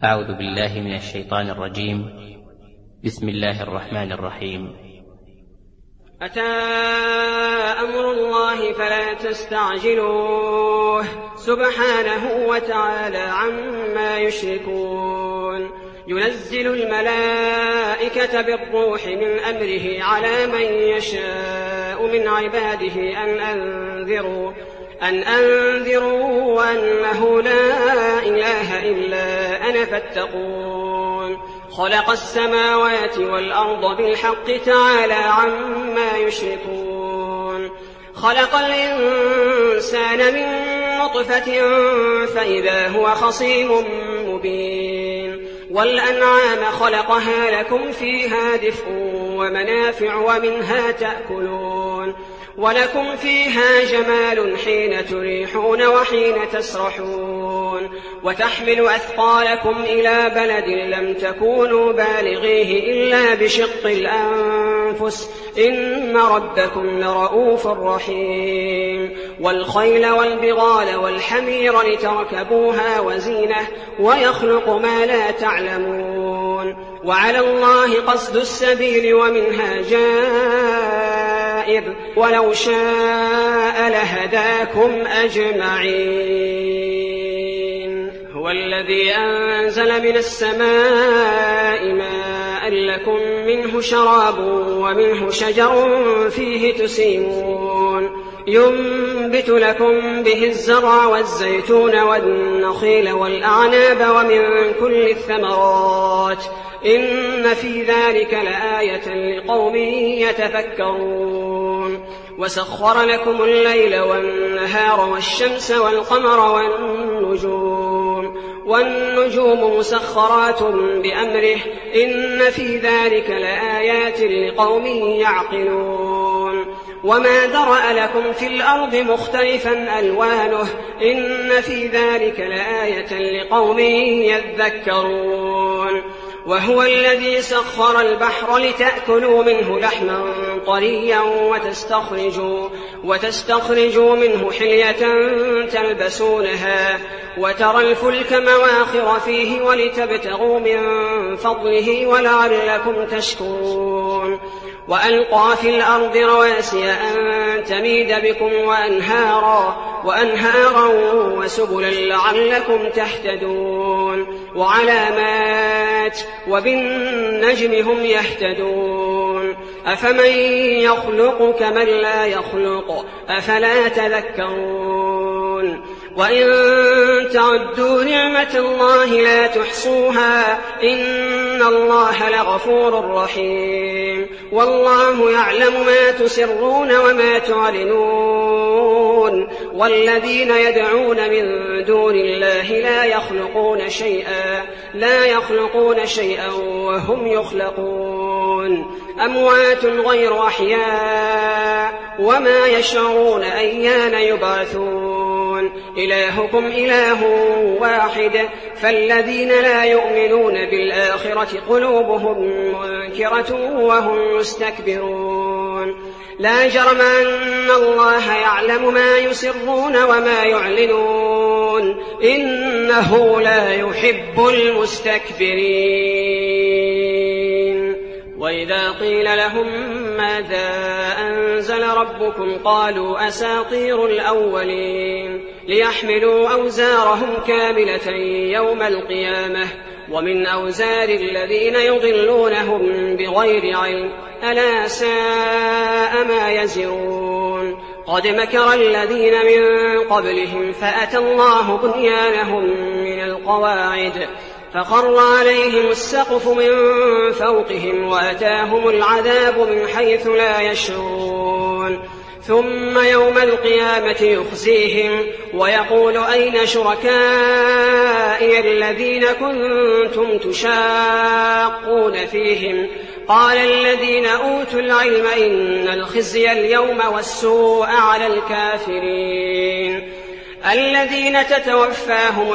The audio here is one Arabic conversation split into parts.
أعوذ بالله من الشيطان الرجيم. بسم الله الرحمن الرحيم. أتى أمر الله فلا تستعجلوه سبحانه وتعالى عما يشركون. ينزل الملائكة بالروح من أمره على من يشاء من عباده أن أنذروا أنه لا إله إلا أنا فاتقون. خلق السماوات والأرض بالحق تعالى عما يشركون. خلق الإنسان من نطفة فإذا هو خصيم مبين. والأنعام خلقها لكم فيها دفء ومنافع ومنها تأكلون ولكم فيها جمال حين تريحون وحين تسرحون. وتحمل أثقالكم إلى بلد لم تكونوا بالغيه إلا بشق الأنفس إن ربكم لرؤوف رحيم. والخيل والبغال والحمير لتركبوها وزينة ويخلق ما لا تعلمون. وعلى الله قصد السبيل ومنها جائر ولو شاء لهداكم أجمعين. هو الذي أنزل من السماء ماء لكم منه شراب ومنه شجر فيه تسيمون. ينبت لكم به الزرع والزيتون والنخيل والأعناب ومن كل الثمرات إن في ذلك لآية لقوم يتفكرون. وسخر لكم الليل والنهار والشمس والقمر والنجوم مسخرات بأمره إن في ذلك لآيات لقوم يعقلون. وما ذرأ لكم في الأرض مختلفا ألوانه إن في ذلك لآية لقوم يذكرون. وهو الذي سخر البحر لتأكلوا منه لحما طريا وتستخرجوا منه حلية تلبسونها وترى الفلك مواخر فيه ولتبتغوا من فضله ولعلكم تشكرون. وألقى في الأرض رواسي أن تميد بكم وأنهارا وسبلا لعلكم تهتدون. وعلامات وبالنجم هم يهتدون. أفمن يخلق كمن لا يخلق أفلا تذكرون. وإن تعدوا نعمة الله لا تحصوها إن الله لغفور رحيم. والله يعلم ما تسرون وما تعلنون. والذين يدعون من دون الله لا يخلقون شيئا وهم يخلقون. أموات غير أحياء وما يشعرون أيان يبعثون. إلهكم إله واحد فالذين لا يؤمنون بالآخرة قلوبهم منكرة وهم مستكبرون. لا جرم أن الله يعلم ما يسرون وما يعلنون إنه لا يحب المستكبرين. وإذا قيل لهم ماذا أنزل ربكم قالوا أساطير الأولين ليحملوا أوزارهم كاملة يوم القيامة ومن أوزار الذين يضلونهم بغير علم ألا ساء ما يزرون. قد مكر الذين من قبلهم فأتى الله بنيانهم من القواعد فخر عليهم السقف من فوقهم وأتاهم العذاب من حيث لا يشعرون. ثم يوم القيامة يخزيهم ويقول أين شركائي الذين كنتم تشاقون فيهم قال الذين أوتوا العلم إن الخزي اليوم والسوء على الكافرين الذين تتوفاهم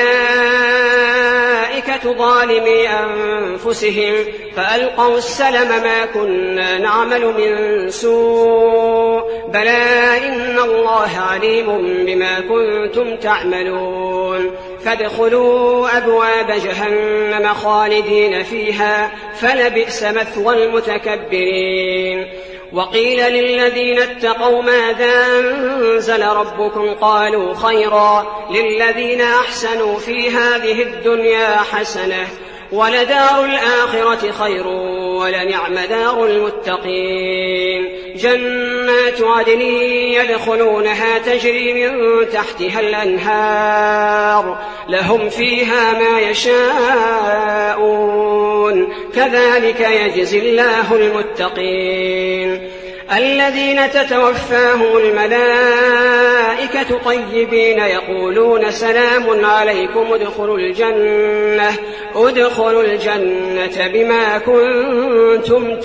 الملائكة ظالمي أنفسهم فألقوا السلم ما كنا نعمل من سوء بلى إن الله عليم بما كنتم تعملون فادخلوا أبواب جهنم خالدين فيها فلبئس مثوى المتكبرين. وقيل للذين اتقوا ماذا أنزل ربكم قالوا خيرا للذين أحسنوا في هذه الدنيا حسنة ولدار الآخرة خير ولنعم دار المتقين. جنات عدن يدخلونها تجري من تحتها الأنهار لهم فيها ما يشاءون كذلك يجزي الله المتقين. الذين تتوفاهم الملائكة طيبين يقولون سلام عليكم ادخلوا الجنة بما كنتم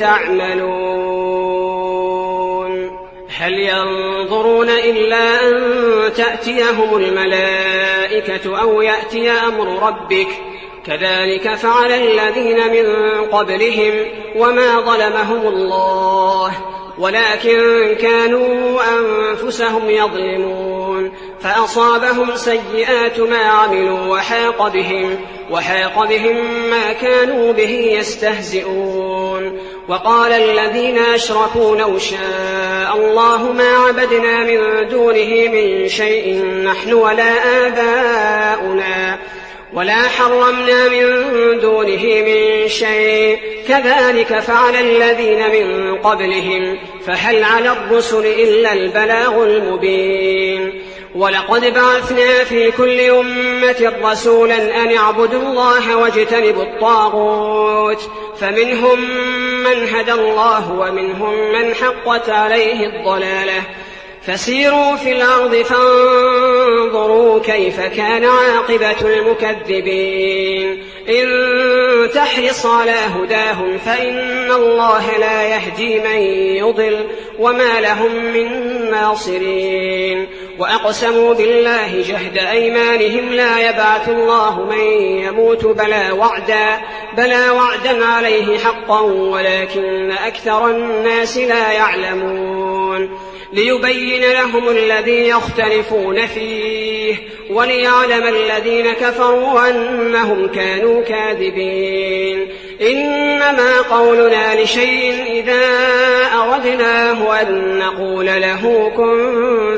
تعملون. هل ينظرون إلا أن تأتيهم الملائكة أو يأتي أمر ربك كذلك فعل الذين من قبلهم وما ظلمهم الله ولكن كانوا أنفسهم يظلمون. فأصابهم سيئات ما عملوا وحاق بهم ما كانوا به يستهزئون. وقال الذين أشركوا لو شاء الله ما عبدنا من دونه من شيء نحن ولا آباؤنا ولا حرمنا من دونه من شيء كذلك فعل الذين من قبلهم فهل على الرسل إلا البلاغ المبين. ولقد بعثنا في كل أمة رسولا أن اعبدوا الله واجتنبوا الطاغوت فمنهم من هدى الله ومنهم من حقت عليه الضلالة. فسيروا في الأرض فانظروا كيف كان عاقبة المكذبين. إن تحرص على هداهم فإن الله لا يهدي من يضل وما لهم من ناصرين. وأقسموا بالله جهد أيمانهم لا يبعث الله من يموت بلى وعدا عليه حقا ولكن أكثر الناس لا يعلمون. ليبين لهم الذي يختلفون فيه وليعلم الذين كفروا أنهم كانوا كاذبين. إنما قولنا لشيء إذا أردناه أن نقول له كن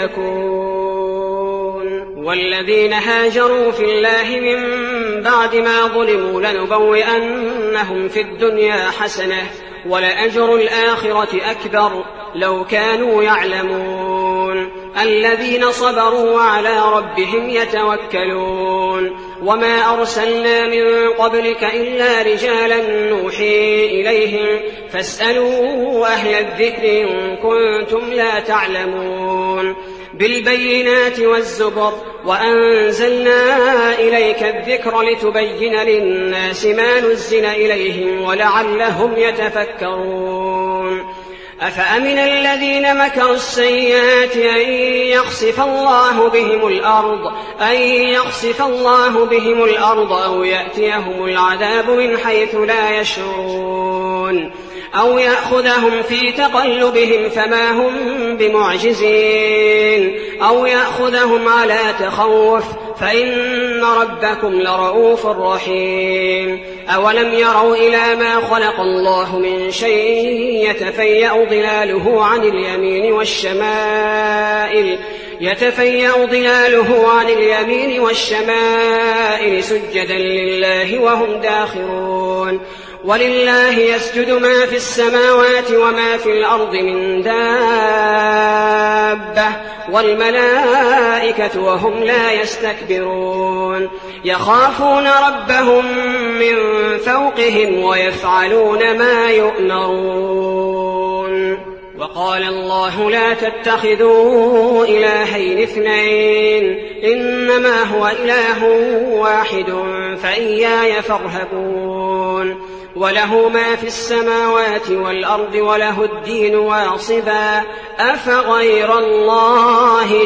فيكون. والذين هاجروا في الله من بعد ما ظلموا لنبوئنهم في الدنيا حسنة ولأجر الآخرة أكبر لو كانوا يعلمون. الذين صبروا وعلى ربهم يتوكلون. وما أرسلنا من قبلك إلا رجالا نوحي إليهم فاسألوا أهل الذكر إن كنتم لا تعلمون. بالبينات والزبر وأنزلنا إليك الذكر لتبين للناس ما نزل إليهم ولعلهم يتفكرون. أفأمن الذين مكروا السيئات أن يخسف الله بهم الأرض أو يأتيهم العذاب من حيث لا يشعرون أو يأخذهم في تقلبهم فما هم بمعجزين أو يأخذهم على تخوف فإن ربكم لرؤوف رحيم. أولم يروا إلى ما خلق الله من شيء يتفيأ ظلاله عن اليمين والشمائل سجدا لله وهم داخرون. ولله يسجد ما في السماوات وما في الأرض من دابة والملائكة وهم لا يستكبرون. يخافون ربهم من فوقهم ويفعلون ما يؤمرون. وقال الله لا تتخذوا إلهين اثنين إنما هو إله واحد فإياي فارهبون. وله ما في السماوات والأرض وله الدين واصبا أفغير الله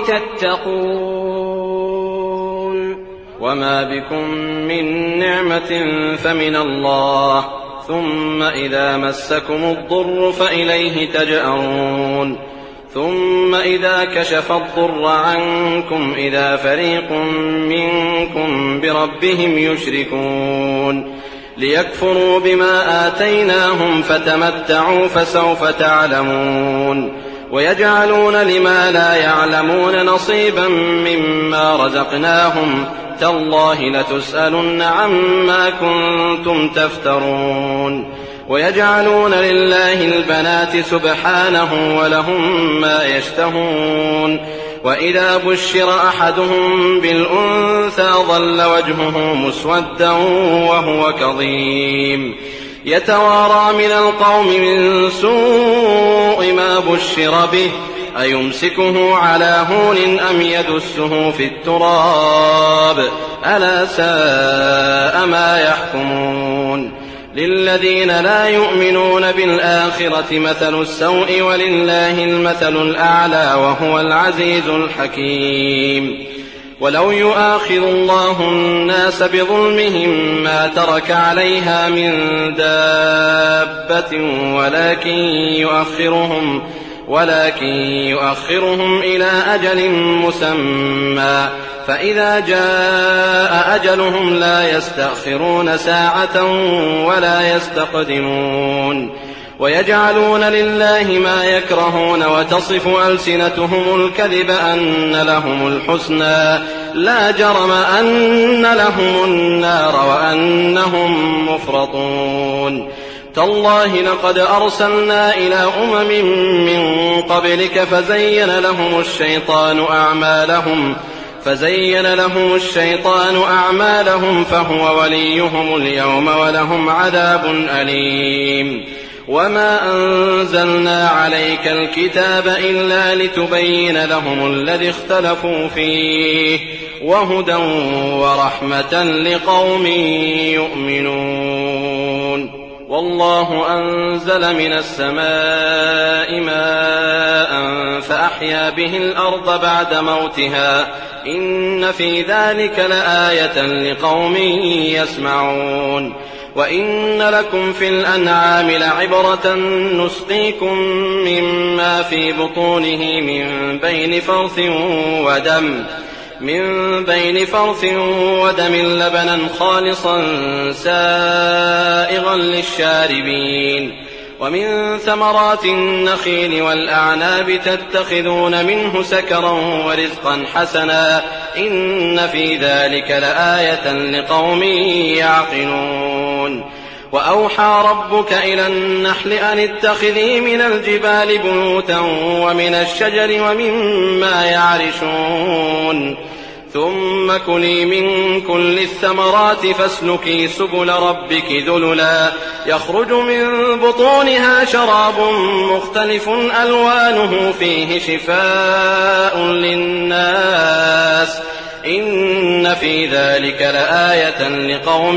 تتقون. وما بكم من نعمة فمن الله ثم إذا مسكم الضر فإليه تجأرون. ثم إذا كشف الضر عنكم إذا فريق منكم بربهم يشركون ليكفروا بما آتيناهم فتمتعوا فسوف تعلمون ويجعلون لما لا يعلمون نصيبا مما رزقناهم تالله لتسألن عما كنتم تفترون ويجعلون لله البنات سبحانه ولهم ما يشتهون وإذا بشر أحدهم بالأنثى ظل وجهه مسودا وهو كظيم يتوارى من القوم من سوء ما بشر به أيمسكه على هون أم يدسه في التراب ألا ساء ما يحكمون للذين لا يؤمنون بالآخرة مثل السوء ولله المثل الأعلى وهو العزيز الحكيم ولو يؤاخذ الله الناس بظلمهم ما ترك عليها من دابة ولكن يؤخرهم إلى أجل مسمى فإذا جاء أجلهم لا يستأخرون ساعة ولا يستقدمون ويجعلون لله ما يكرهون وتصف ألسنتهم الكذب أن لهم الحسنى لا جرم أن لهم النار وأنهم مفرطون تالله لقد أرسلنا إلى أمم من قبلك فزين لهم الشيطان أعمالهم فهو وليهم اليوم ولهم عذاب أليم وما أنزلنا عليك الكتاب إلا لتبين لهم الذي اختلفوا فيه وهدى ورحمة لقوم يؤمنون والله أنزل من السماء ماء فأحيا به الأرض بعد موتها إن في ذلك لآية لقوم يسمعون وإن لكم في الأنعام لعبرة نسقيكم مما في بطونه من بين فرث ودم لبنا خالصا سائغا للشاربين ومن ثمرات النخيل والأعناب تتخذون منه سكرا ورزقا حسنا إن في ذلك لآية لقوم يعقلون وأوحى ربك إلى النحل أن اتخذي من الجبال بيوتا ومن الشجر ومما يعرشون ثم كلي من كل الثمرات فاسلكي سبل ربك ذللا يخرج من بطونها شراب مختلف ألوانه فيه شفاء للناس إن في ذلك لآية لقوم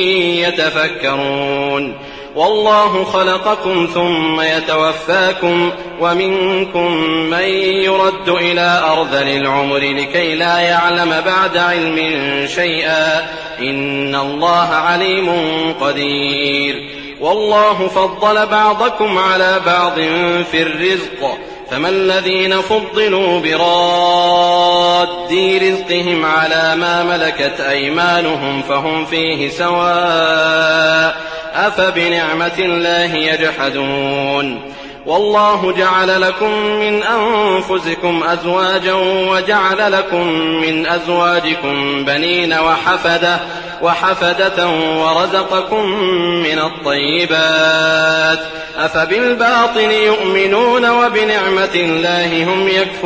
يتفكرون والله خلقكم ثم يتوفاكم ومنكم من يرد إلى أرذل العمر لكي لا يعلم بعد علم شيئا إن الله عليم قدير والله فضل بعضكم على بعض في الرزق فما الذين فضلوا براد رزقهم على ما ملكت أيمانهم فهم فيه سواء أفبنعمة الله يجحدون والله جعل لكم من أنفسكم أزواجا وجعل لكم من أزواجكم بنين وحفدة ورزقكم من الطيبات أفبالباطل يؤمنون وبنعمة الله هم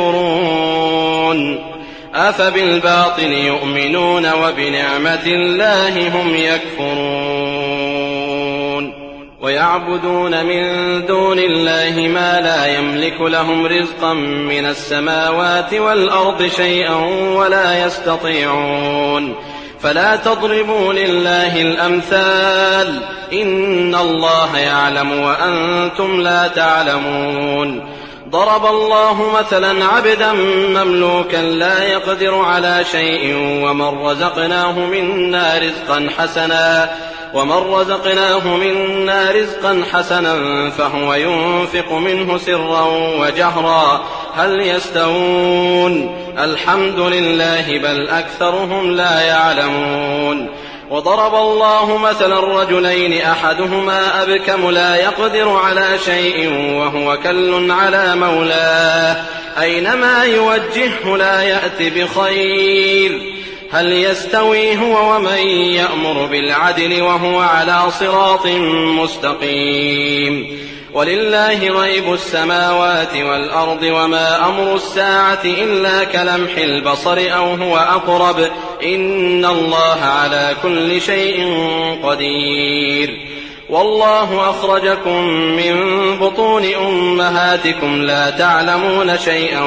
يكفرون ويعبدون من دون الله ما لا يملك لهم رزقا من السماوات والأرض شيئا ولا يستطيعون فلا تضربوا لله الأمثال إن الله يعلم وأنتم لا تعلمون ضرب الله مثلا عبدا مملوكا لا يقدر على شيء ومن رزقناه منا رزقا حسنا ومن رزقناه منا رزقا حسنا فهو ينفق منه سرا وجهرا هل يستوون الحمد لله بل أكثرهم لا يعلمون وضرب الله مثلا الرجلين أحدهما أبكم لا يقدر على شيء وهو كل على مولاه أينما يوجهه لا يأت بخير هل يستوي هو ومن يأمر بالعدل وهو على صراط مستقيم ولله غيب السماوات والأرض وما أمر الساعة إلا كلمح البصر أو هو أقرب إن الله على كل شيء قدير والله أخرجكم من بطون أمهاتكم لا تعلمون شيئا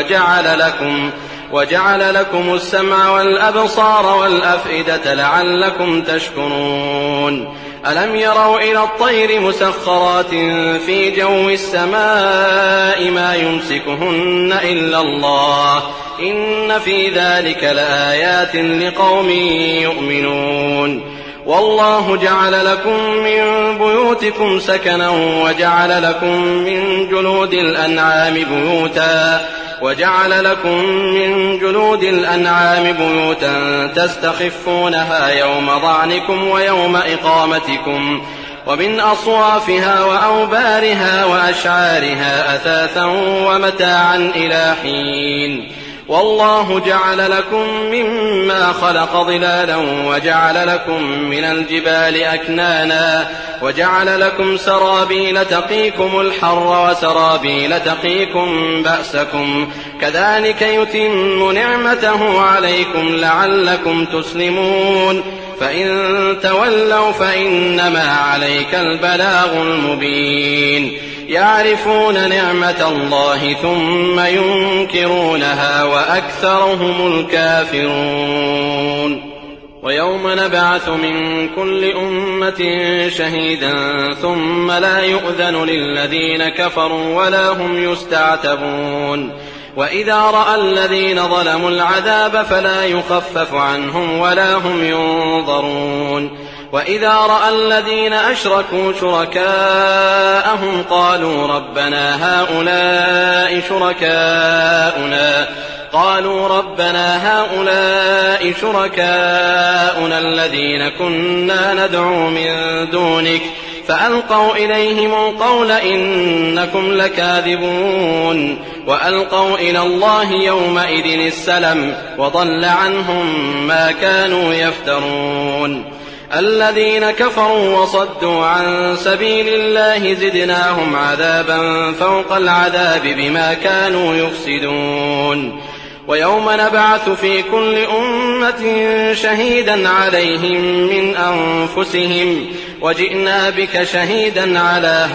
وجعل لكم السمع والأبصار والأفئدة لعلكم تشكرون ألم يروا إلى الطير مسخرات في جو السماء ما يمسكهن إلا الله إن في ذلك لآيات لقوم يؤمنون والله جعل لكم من بيوتكم سكنا وجعل لكم من جلود الأنعام بيوتا تستخفونها يوم ظعنكم ويوم إقامتكم ومن أصوافها وأوبارها وأشعارها أثاثا ومتاعا إلى حين والله جعل لكم مما خلق ظلالا وجعل لكم من الجبال أكنانا وجعل لكم سرابيل تقيكم الحر وسرابيل تقيكم بأسكم كذلك يتم نعمته عليكم لعلكم تسلمون فإن تولوا فإنما عليك البلاغ المبين يعرفون نعمة الله ثم ينكرونها وأكثرهم الكافرون ويوم نبعث من كل أمة شهيدا ثم لا يؤذن للذين كفروا ولا هم يستعتبون وإذا رأى الذين ظلموا العذاب فلا يخفف عنهم ولا هم ينظرون وإذا رأى الذين أشركوا شركاءهم قالوا ربنا هؤلاء شركاؤنا الذين كنا ندعو من دونك فألقوا إليهم القول إنكم لكاذبون وألقوا إلى الله يومئذ السلم وضل عنهم ما كانوا يفترون الذين كفروا وصدوا عن سبيل الله زدناهم عذابا فوق العذاب بما كانوا يفسدون ويوم نبعث في كل أمة شهيدا عليهم من أنفسهم وجئنا بك شهيدا على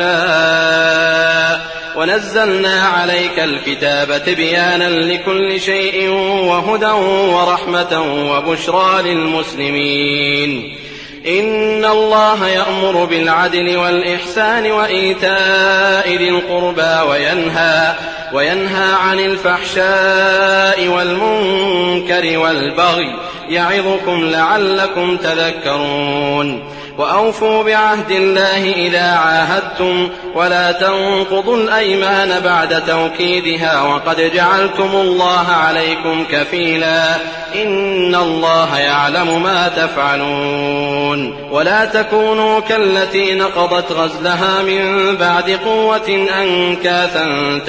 هؤلاء ونزلنا عليك الكتاب تبيانا لكل شيء وهدى ورحمة وبشرى للمسلمين إن الله يأمر بالعدل والإحسان وإيتاء ذي القربى وينهى عن الفحشاء والمنكر والبغي يعظكم لعلكم تذكرون وأوفوا بعهد الله إذا عاهدتم ولا تنقضوا الأيمان بعد توكيدها وقد جعلتم الله عليكم كفيلا إن الله يعلم ما تفعلون ولا تكونوا كالتي نقضت غزلها من بعد قوة أنكاثا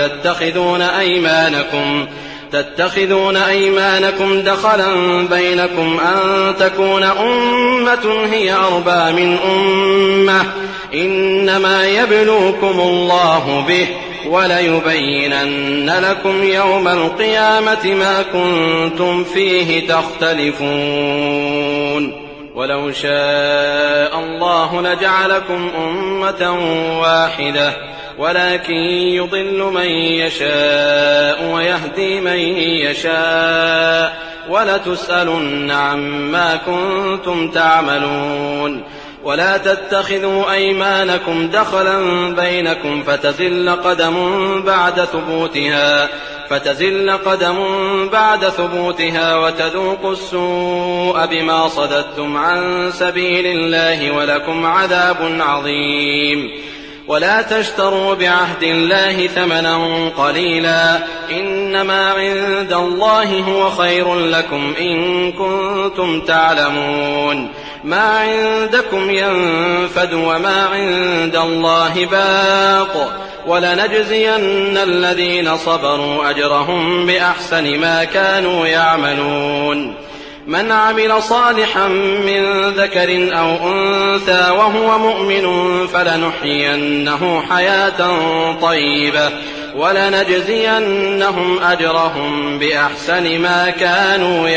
تتخذون أيمانكم دخلا بينكم أن تكون أمة هي أربى من أمة إنما يبلوكم الله به وليبينن لكم يوم القيامة ما كنتم فيه تختلفون ولو شاء الله لجعلكم أمة واحدة ولكن يضل من يشاء ويهدي من يشاء ولتسألن عما كنتم تعملون ولا تتخذوا أيمانكم دخلا بينكم فتزل قدم بعد ثبوتها فتزل قدم بعد ثبوتها وتذوقوا السوء بما صددتم عن سبيل الله ولكم عذاب عظيم. ولا تشتروا بعهد الله ثمنا قليلا إنما عند الله هو خير لكم إن كنتم تعلمون. ما عندكم ينفد وما عند الله باق ولنجزين الذين صبروا أجرهم بأحسن ما كانوا يعملون. من عمل صالحا من ذكر أو أنثى وهو مؤمن فلنحيينه حياة طيبة ولنجزينهم أجرهم بأحسن ما كانوا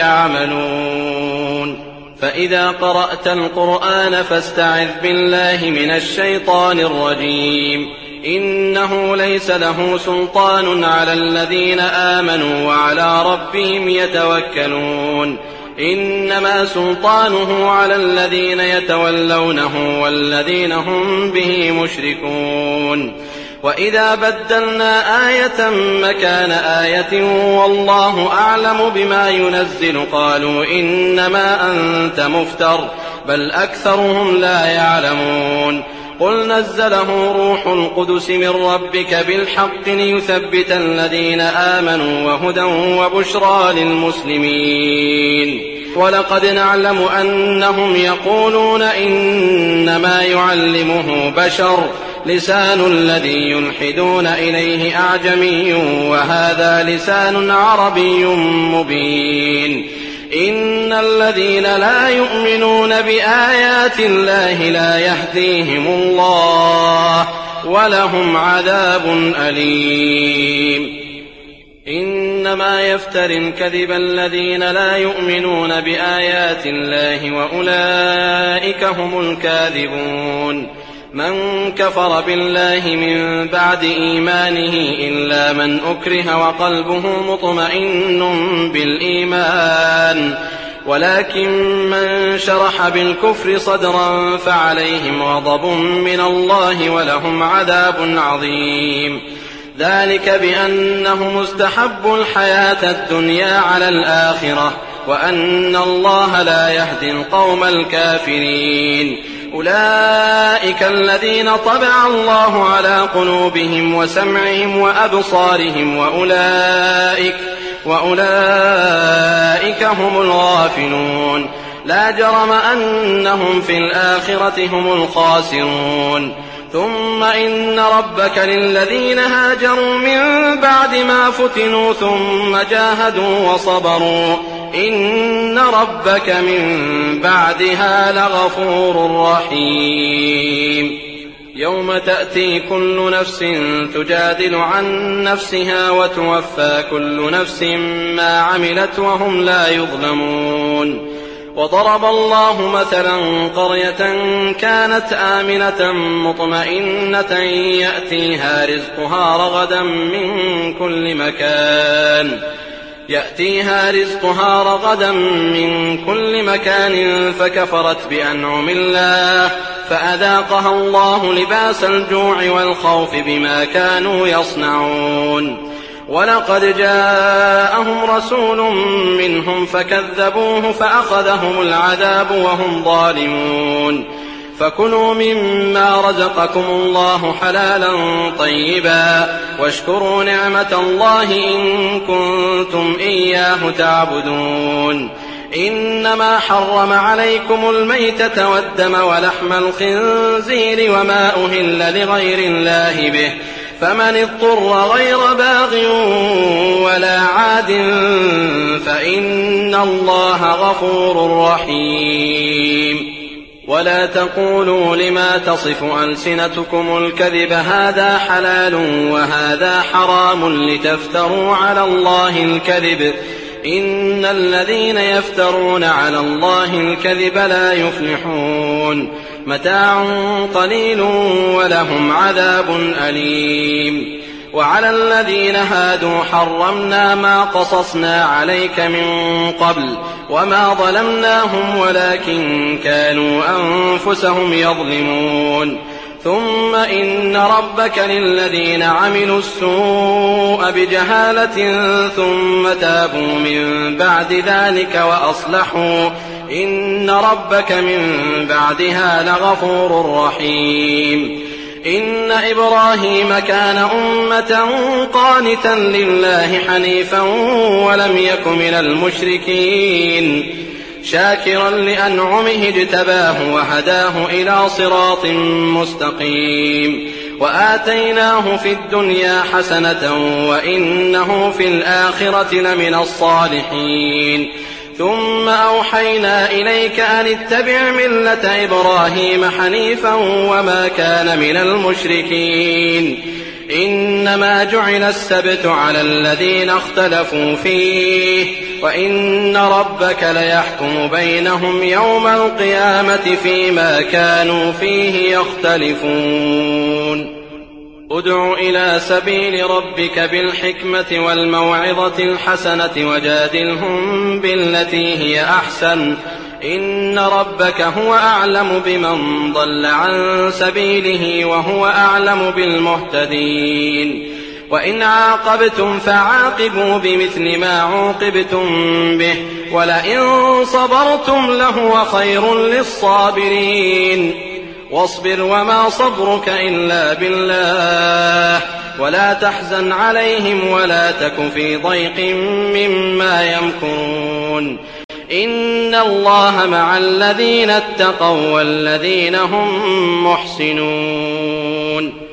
يعملون. فإذا قرأت القرآن فاستعذ بالله من الشيطان الرجيم. إنه ليس له سلطان على الذين آمنوا وعلى ربهم يتوكلون. إنما سلطانه على الذين يتولونه والذين هم به مشركون. وإذا بدلنا آية مكان آية والله أعلم بما ينزل قالوا إنما أنت مفتر بل أكثرهم لا يعلمون. قل نزله روح القدس من ربك بالحق ليثبت الذين آمنوا وهدى وبشرى للمسلمين. ولقد نعلم أنهم يقولون إنما يعلمه بشر لسان الذي يلحدون إليه أعجمي وهذا لسان عربي مبين. إن الذين لا يؤمنون بآيات الله لا يهديهم الله ولهم عذاب أليم. إنما يفتر الكذب الذين لا يؤمنون بآيات الله وأولئك هم الكاذبون. من كفر بالله من بعد إيمانه إلا من أكره وقلبه مطمئن بالإيمان ولكن من شرح بالكفر صدرا فعليهم غضب من الله ولهم عذاب عظيم. ذلك بأنهم استحبوا الحياة الدنيا على الآخرة وأن الله لا يهدي القوم الكافرين. أولئك الذين طبع الله على قلوبهم وسمعهم وأبصارهم وأولئك هم الغافلون. لا جرم أنهم في الآخرة هم الخاسرون. ثم إن ربك للذين هاجروا من بعد ما فتنوا ثم جاهدوا وصبروا إن ربك من بعدها لغفور رحيم. يوم تأتي كل نفس تجادل عن نفسها وتوفى كل نفس ما عملت وهم لا يظلمون. وضرب الله مثلا قرية كانت آمنة مطمئنة يأتيها رزقها رغدا من كل مكان فكفرت بأنعم الله فأذاقها الله لباس الجوع والخوف بما كانوا يصنعون. ولقد جاءهم رسول منهم فكذبوه فأخذهم العذاب وهم ظالمون. فكلوا مما رزقكم الله حلالا طيبا واشكروا نعمة الله إن كنتم إياه تعبدون. إنما حرم عليكم الميتة والدم ولحم الخنزير وما أهل لغير الله به فمن اضطر غير باغ ولا عاد فإن الله غفور رحيم. ولا تقولوا لما تصف ألسنتكم الكذب هذا حلال وهذا حرام لتفتروا على الله الكذب إن الذين يفترون على الله الكذب لا يفلحون. متاع قليل ولهم عذاب أليم. وعلى الذين هادوا حرمنا ما قصصنا عليك من قبل وما ظلمناهم ولكن كانوا أنفسهم يظلمون. ثم إن ربك للذين عملوا السوء بجهالة ثم تابوا من بعد ذلك وأصلحوا إن ربك من بعدها لغفور رحيم. إن إبراهيم كان أمة قانتا لله حنيفا ولم يك من المشركين شاكرا لأنعمه اجتباه وهداه إلى صراط مستقيم وآتيناه في الدنيا حسنة وإنه في الآخرة لمن الصالحين. ثم أوحينا إليك أن اتبع ملة إبراهيم حنيفا وما كان من المشركين. إنما جعل السبت على الذين اختلفوا فيه وإن ربك ليحكم بينهم يوم القيامة فيما كانوا فيه يختلفون. ادع إلى سبيل ربك بالحكمة والموعظة الحسنة وجادلهم بالتي هي أحسن إن ربك هو أعلم بمن ضل عن سبيله وهو أعلم بالمهتدين. وإن عاقبتم فعاقبوا بمثل ما عوقبتم به ولئن صبرتم لهو خير للصابرين. واصبر وما صبرك إلا بالله ولا تحزن عليهم ولا تك في ضيق مما يمكرون. إن الله مع الذين اتقوا والذين هم محسنون.